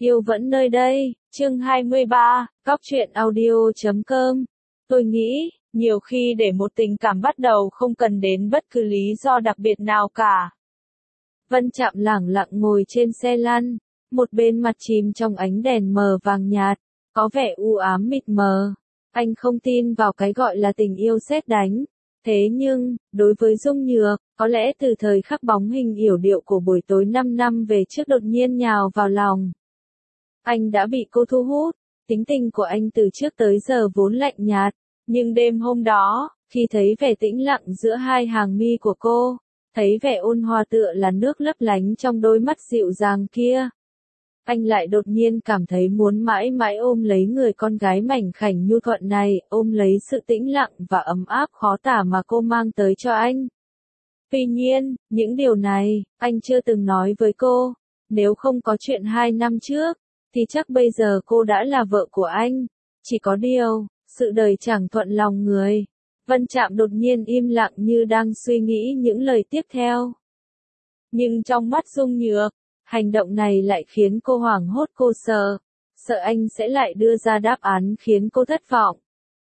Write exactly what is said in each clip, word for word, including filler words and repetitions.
Yêu vẫn nơi đây, chương hai mươi ba, góc truyện audio chấm com. Tôi nghĩ, nhiều khi để một tình cảm bắt đầu không cần đến bất cứ lý do đặc biệt nào cả. Vân Trạm lẳng lặng ngồi trên xe lăn, một bên mặt chìm trong ánh đèn mờ vàng nhạt, có vẻ u ám mịt mờ. Anh không tin vào cái gọi là tình yêu sét đánh. Thế nhưng, đối với Dung Nhược, có lẽ từ thời khắc bóng hình yểu điệu của buổi tối năm năm về trước đột nhiên nhào vào lòng. Anh đã bị cô thu hút, tính tình của anh từ trước tới giờ vốn lạnh nhạt, nhưng đêm hôm đó, khi thấy vẻ tĩnh lặng giữa hai hàng mi của cô, thấy vẻ ôn hòa tựa là nước lấp lánh trong đôi mắt dịu dàng kia, anh lại đột nhiên cảm thấy muốn mãi mãi ôm lấy người con gái mảnh khảnh nhu thuận này, ôm lấy sự tĩnh lặng và ấm áp khó tả mà cô mang tới cho anh. Tuy nhiên, những điều này, anh chưa từng nói với cô. Nếu không có chuyện hai năm trước, thì chắc bây giờ cô đã là vợ của anh. Chỉ có điều, sự đời chẳng thuận lòng người. Vân Trạm đột nhiên im lặng như đang suy nghĩ những lời tiếp theo. Nhưng trong mắt Dung Nhược, hành động này lại khiến cô hoảng hốt, cô sợ. Sợ anh sẽ lại đưa ra đáp án khiến cô thất vọng.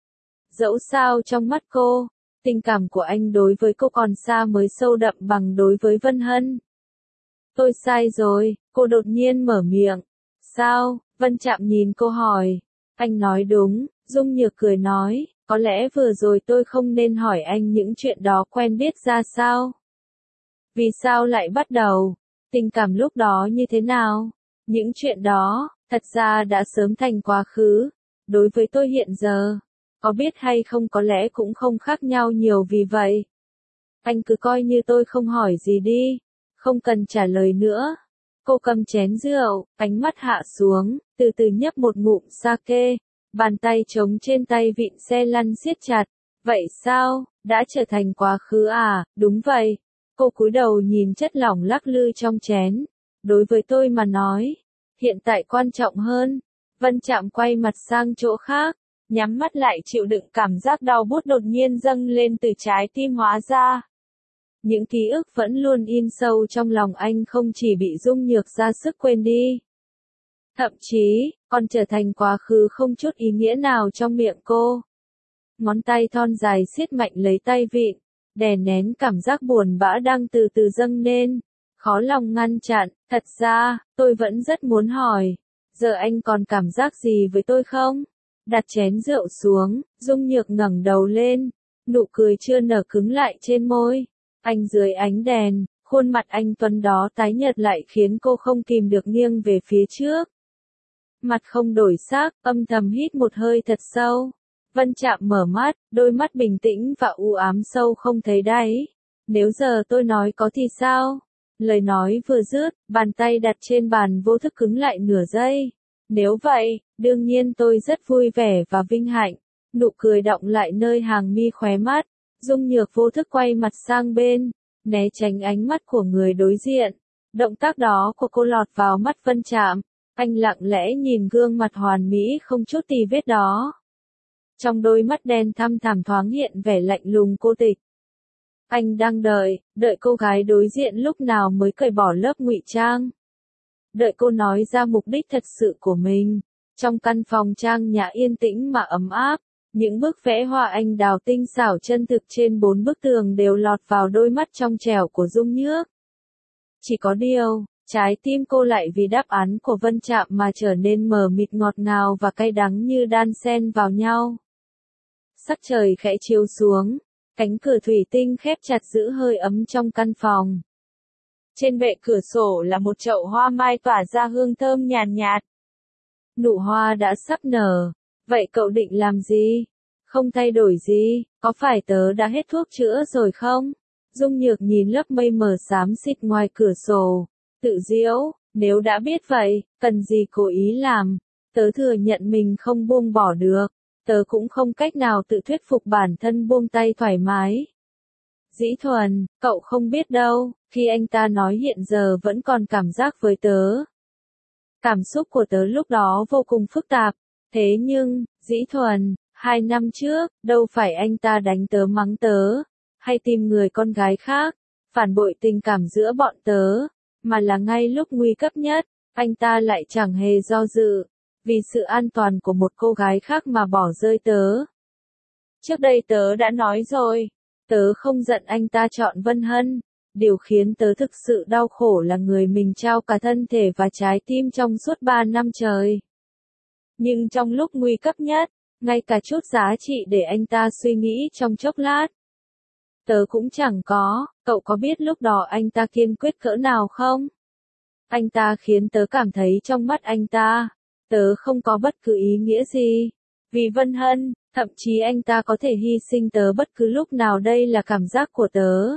Dẫu sao trong mắt cô, tình cảm của anh đối với cô còn xa mới sâu đậm bằng đối với Vân Hân. Tôi sai rồi, cô đột nhiên mở miệng. Sao? Vân Trạm nhìn cô hỏi. Anh nói đúng, Dung Nhược cười nói, có lẽ vừa rồi tôi không nên hỏi anh những chuyện đó quen biết ra sao. Vì sao lại bắt đầu? Tình cảm lúc đó như thế nào? Những chuyện đó, thật ra đã sớm thành quá khứ. Đối với tôi hiện giờ, có biết hay không có lẽ cũng không khác nhau nhiều vì vậy. Anh cứ coi như tôi không hỏi gì đi, không cần trả lời nữa. Cô cầm chén rượu, ánh mắt hạ xuống, từ từ nhấp một ngụm sake, bàn tay trống trên tay vịn xe lăn siết chặt. Vậy sao, đã trở thành quá khứ à? Đúng vậy. Cô cúi đầu nhìn chất lỏng lắc lư trong chén. Đối với tôi mà nói, hiện tại quan trọng hơn. Vân Trạm quay mặt sang chỗ khác, nhắm mắt lại chịu đựng cảm giác đau buốt đột nhiên dâng lên từ trái tim. Hóa ra, những ký ức vẫn luôn in sâu trong lòng anh không chỉ bị Dung Nhược ra sức quên đi, thậm chí còn trở thành quá khứ không chút ý nghĩa nào trong miệng cô. Ngón tay thon dài siết mạnh lấy tay vịn, đè nén cảm giác buồn bã đang từ từ dâng lên, khó lòng ngăn chặn. Thật ra, tôi vẫn rất muốn hỏi, giờ anh còn cảm giác gì với tôi không? Đặt chén rượu xuống, Dung Nhược ngẩng đầu lên, nụ cười chưa nở cứng lại trên môi. Anh dưới ánh đèn, khuôn mặt anh tuấn đó tái nhợt lại khiến cô không kìm được nghiêng về phía trước. Mặt không đổi sắc, âm thầm hít một hơi thật sâu. Vân Trạm mở mắt, đôi mắt bình tĩnh và u ám sâu không thấy đáy. Nếu giờ tôi nói có thì sao? Lời nói vừa dứt, bàn tay đặt trên bàn vô thức cứng lại nửa giây. Nếu vậy, đương nhiên tôi rất vui vẻ và vinh hạnh. Nụ cười đọng lại nơi hàng mi khóe mắt. Dung Nhược vô thức quay mặt sang bên, né tránh ánh mắt của người đối diện. Động tác đó của cô lọt vào mắt Vân Trạm. Anh lặng lẽ nhìn gương mặt hoàn mỹ không chút tì vết đó. Trong đôi mắt đen thăm thẳm thoáng hiện vẻ lạnh lùng cô tịch. Anh đang đợi, đợi cô gái đối diện lúc nào mới cởi bỏ lớp ngụy trang. Đợi cô nói ra mục đích thật sự của mình. Trong căn phòng trang nhã yên tĩnh mà ấm áp, những bức vẽ hoa anh đào tinh xảo chân thực trên bốn bức tường đều lọt vào đôi mắt trong trẻo của Dung Nhược. Chỉ có điều, trái tim cô lại vì đáp án của Vân Trạm mà trở nên mờ mịt, ngọt ngào và cay đắng như đan xen vào nhau. Sắc trời khẽ chiếu xuống, cánh cửa thủy tinh khép chặt giữ hơi ấm trong căn phòng. Trên bệ cửa sổ là một chậu hoa mai tỏa ra hương thơm nhàn nhạt, nhạt. Nụ hoa đã sắp nở. Vậy cậu định làm gì? Không thay đổi gì, có phải tớ đã hết thuốc chữa rồi không? Dung Nhược nhìn lớp mây mờ xám xịt ngoài cửa sổ, tự giễu, nếu đã biết vậy, cần gì cố ý làm? Tớ thừa nhận mình không buông bỏ được, tớ cũng không cách nào tự thuyết phục bản thân buông tay thoải mái. Dĩ Thuần, cậu không biết đâu, khi anh ta nói hiện giờ vẫn còn cảm giác với tớ. Cảm xúc của tớ lúc đó vô cùng phức tạp. Thế nhưng, Dĩ Thuần, hai năm trước, đâu phải anh ta đánh tớ mắng tớ, hay tìm người con gái khác, phản bội tình cảm giữa bọn tớ, mà là ngay lúc nguy cấp nhất, Anh ta lại chẳng hề do dự, vì sự an toàn của một cô gái khác mà bỏ rơi tớ. Trước đây tớ đã nói rồi, tớ không giận anh ta chọn Vân Hân. Điều khiến tớ thực sự đau khổ là người mình trao cả thân thể và trái tim trong suốt ba năm trời. Nhưng trong lúc nguy cấp nhất, ngay cả chút giá trị để anh ta suy nghĩ trong chốc lát, tớ cũng chẳng có. Cậu có biết lúc đó anh ta kiên quyết cỡ nào không? Anh ta khiến tớ cảm thấy trong mắt anh ta, tớ không có bất cứ ý nghĩa gì. Vì Vân Hân, thậm chí anh ta có thể hy sinh tớ bất cứ lúc nào, đây là cảm giác của tớ.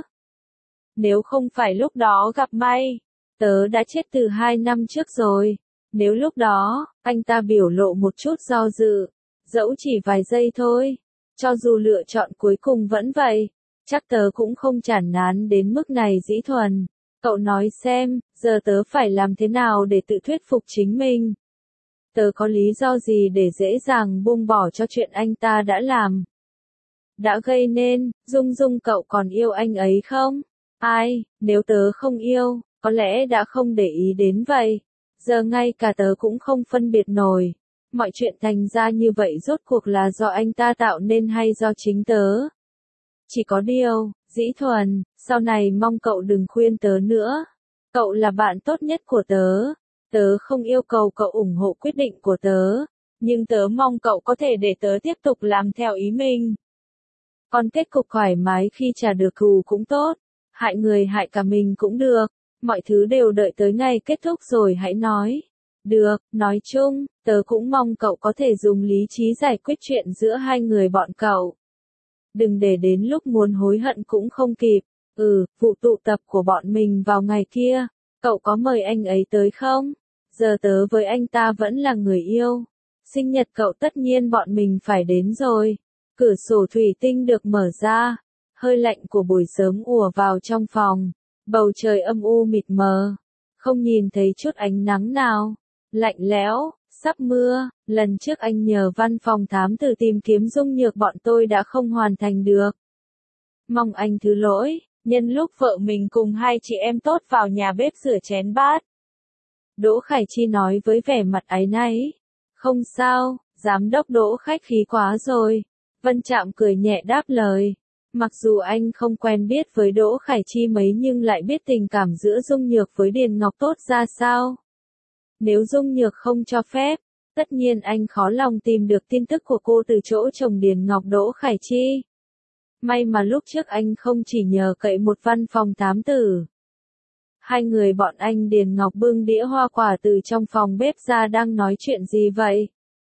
Nếu không phải lúc đó gặp may, tớ đã chết từ hai năm trước rồi. Nếu lúc đó, anh ta biểu lộ một chút do dự, dẫu chỉ vài giây thôi, cho dù lựa chọn cuối cùng vẫn vậy, chắc tớ cũng không chán ngán đến mức này. Dĩ Thuần, cậu nói xem, giờ tớ phải làm thế nào để tự thuyết phục chính mình? Tớ có lý do gì để dễ dàng buông bỏ cho chuyện anh ta đã làm, đã gây nên? Dung Dung, cậu còn yêu anh ấy không? Ai, nếu tớ không yêu, có lẽ đã không để ý đến vậy. Giờ ngay cả tớ cũng không phân biệt nổi. Mọi chuyện thành ra như vậy rốt cuộc là do anh ta tạo nên hay do chính tớ? Chỉ có điều, Dĩ Thuần, sau này mong cậu đừng khuyên tớ nữa. Cậu là bạn tốt nhất của tớ. Tớ không yêu cầu cậu ủng hộ quyết định của tớ, nhưng tớ mong cậu có thể để tớ tiếp tục làm theo ý mình. Còn kết cục thoải mái khi trả được thù cũng tốt, hại người hại cả mình cũng được, mọi thứ đều đợi tới ngày kết thúc rồi hãy nói. Được, nói chung, tớ cũng mong cậu có thể dùng lý trí giải quyết chuyện giữa hai người bọn cậu. Đừng để đến lúc muốn hối hận cũng không kịp. Ừ, vụ tụ tập của bọn mình vào ngày kia, cậu có mời anh ấy tới không? Giờ tớ với anh ta vẫn là người yêu. Sinh nhật cậu tất nhiên bọn mình phải đến rồi. Cửa sổ thủy tinh được mở ra, hơi lạnh của buổi sớm ùa vào trong phòng. Bầu trời âm u mịt mờ, không nhìn thấy chút ánh nắng nào. Lạnh lẽo, sắp mưa. Lần trước anh nhờ văn phòng thám tử tìm kiếm Dung Nhược, bọn tôi đã không hoàn thành được. Mong anh thứ lỗi, nhân lúc vợ mình cùng hai chị em tốt vào nhà bếp rửa chén bát. Đỗ Khải Chi nói với vẻ mặt áy náy. Không sao, giám đốc Đỗ khách khí quá rồi. Vân Trạm cười nhẹ đáp lời. Mặc dù anh không quen biết với Đỗ Khải Chi mấy nhưng lại biết tình cảm giữa Dung Nhược với Điền Ngọc tốt ra sao. Nếu Dung Nhược không cho phép, tất nhiên anh khó lòng tìm được tin tức của cô từ chỗ chồng Điền Ngọc Đỗ Khải Chi. May mà lúc trước anh không chỉ nhờ cậy một văn phòng thám tử. Hai người bọn anh Điền Ngọc bưng đĩa hoa quả từ trong phòng bếp ra. Đang nói chuyện gì vậy?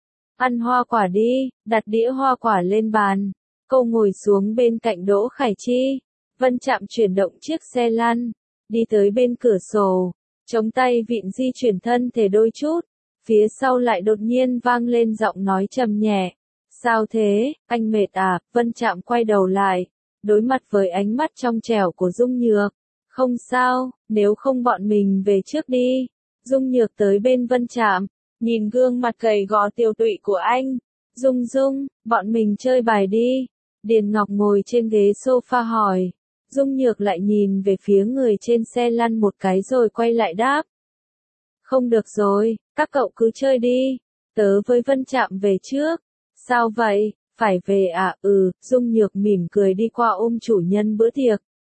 Ăn hoa quả đi, đặt đĩa hoa quả lên bàn. Cô ngồi xuống bên cạnh Đỗ Khải Chi. Vân Trạm chuyển động chiếc xe lăn, đi tới bên cửa sổ, chống tay vịn di chuyển thân thể đôi chút. Phía sau lại đột nhiên vang lên giọng nói trầm nhẹ. Sao thế, anh mệt à? Vân Trạm quay đầu lại, đối mặt với ánh mắt trong trẻo của Dung Nhược. Không sao, nếu không bọn mình về trước đi. Dung Nhược tới bên Vân Trạm, nhìn gương mặt gầy gò tiều tụy của anh. Dung Dung, bọn mình chơi bài đi. Điền Ngọc ngồi trên ghế sofa hỏi. Dung Nhược lại nhìn về phía người trên xe lăn một cái rồi quay lại đáp. Không được rồi, các cậu cứ chơi đi. Tớ với Vân Trạm về trước. Sao vậy, phải về à? Ừ, Dung Nhược mỉm cười đi qua ôm chủ nhân bữa tiệc.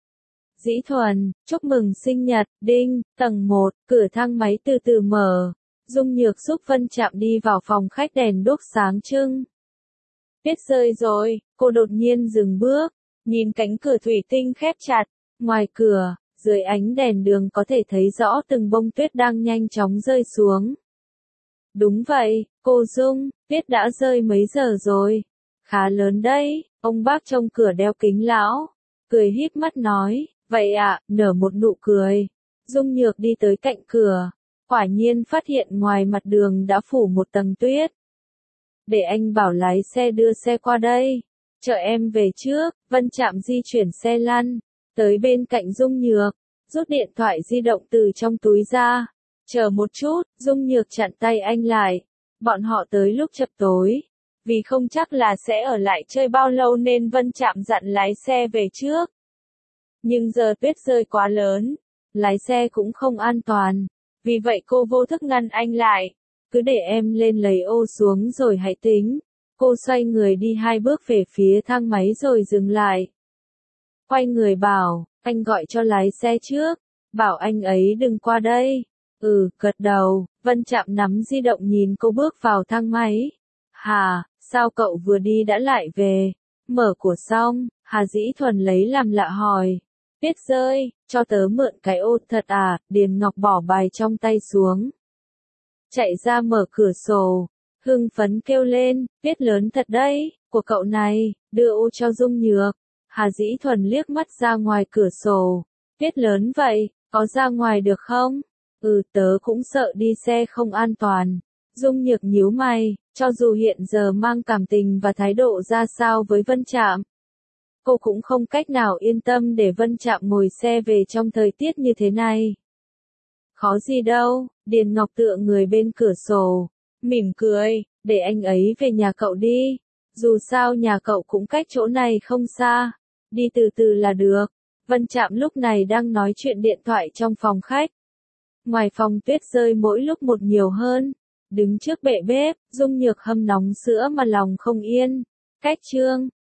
Dĩ Thuần, chúc mừng sinh nhật. Đinh, tầng một, cửa thang máy từ từ mở. Dung Nhược giúp Vân Trạm đi vào phòng khách, đèn đuốc sáng trưng. Tuyết rơi rồi, cô đột nhiên dừng bước, nhìn cánh cửa thủy tinh khép chặt. Ngoài cửa, dưới ánh đèn đường có thể thấy rõ từng bông tuyết đang nhanh chóng rơi xuống. Đúng vậy, cô Dung, tuyết đã rơi mấy giờ rồi? Khá lớn đấy. Ông bác trông cửa đeo kính lão, cười híp mắt nói. Vậy ạ, à, nở một nụ cười. Dung Nhược đi tới cạnh cửa, quả nhiên phát hiện ngoài mặt đường đã phủ một tầng tuyết. Để anh bảo lái xe đưa xe qua đây. Chờ em về trước. Vân Trạm di chuyển xe lăn, tới bên cạnh Dung Nhược, rút điện thoại di động từ trong túi ra. Chờ một chút, Dung Nhược chặn tay anh lại. Bọn họ tới lúc chập tối. Vì không chắc là sẽ ở lại chơi bao lâu nên Vân Trạm dặn lái xe về trước. Nhưng giờ tuyết rơi quá lớn, lái xe cũng không an toàn. Vì vậy cô vô thức ngăn anh lại. Cứ để em lên lấy ô xuống rồi hãy tính. Cô xoay người đi hai bước về phía thang máy rồi dừng lại. Quay người bảo, anh gọi cho lái xe trước. Bảo anh ấy đừng qua đây. Ừ, gật đầu. Vân Trạm nắm di động nhìn cô bước vào thang máy. Hà, sao cậu vừa đi đã lại về? Mở của xong, Hà Dĩ Thuần lấy làm lạ hỏi. Tuyết rơi, cho tớ mượn cái ô thật à? Điền Ngọc bỏ bài trong tay xuống. Chạy ra mở cửa sổ. Hưng phấn kêu lên, tuyết lớn thật đấy, của cậu này, đưa ô cho Dung Nhược. Hà Dĩ Thuần liếc mắt ra ngoài cửa sổ. Tuyết lớn vậy, có ra ngoài được không? Ừ, tớ cũng sợ đi xe không an toàn. Dung Nhược nhíu mày, cho dù hiện giờ mang cảm tình và thái độ ra sao với Vân Trạm. Cô cũng không cách nào yên tâm để Vân Trạm ngồi xe về trong thời tiết như thế này. Khó gì đâu, Điền Ngọc tựa người bên cửa sổ, mỉm cười, để anh ấy về nhà cậu đi. Dù sao nhà cậu cũng cách chỗ này không xa, đi từ từ là được. Vân Trạm lúc này đang nói chuyện điện thoại trong phòng khách. Ngoài phòng tuyết rơi mỗi lúc một nhiều hơn. Đứng trước bệ bếp, Dung Nhược hâm nóng sữa mà lòng không yên. Cách trương,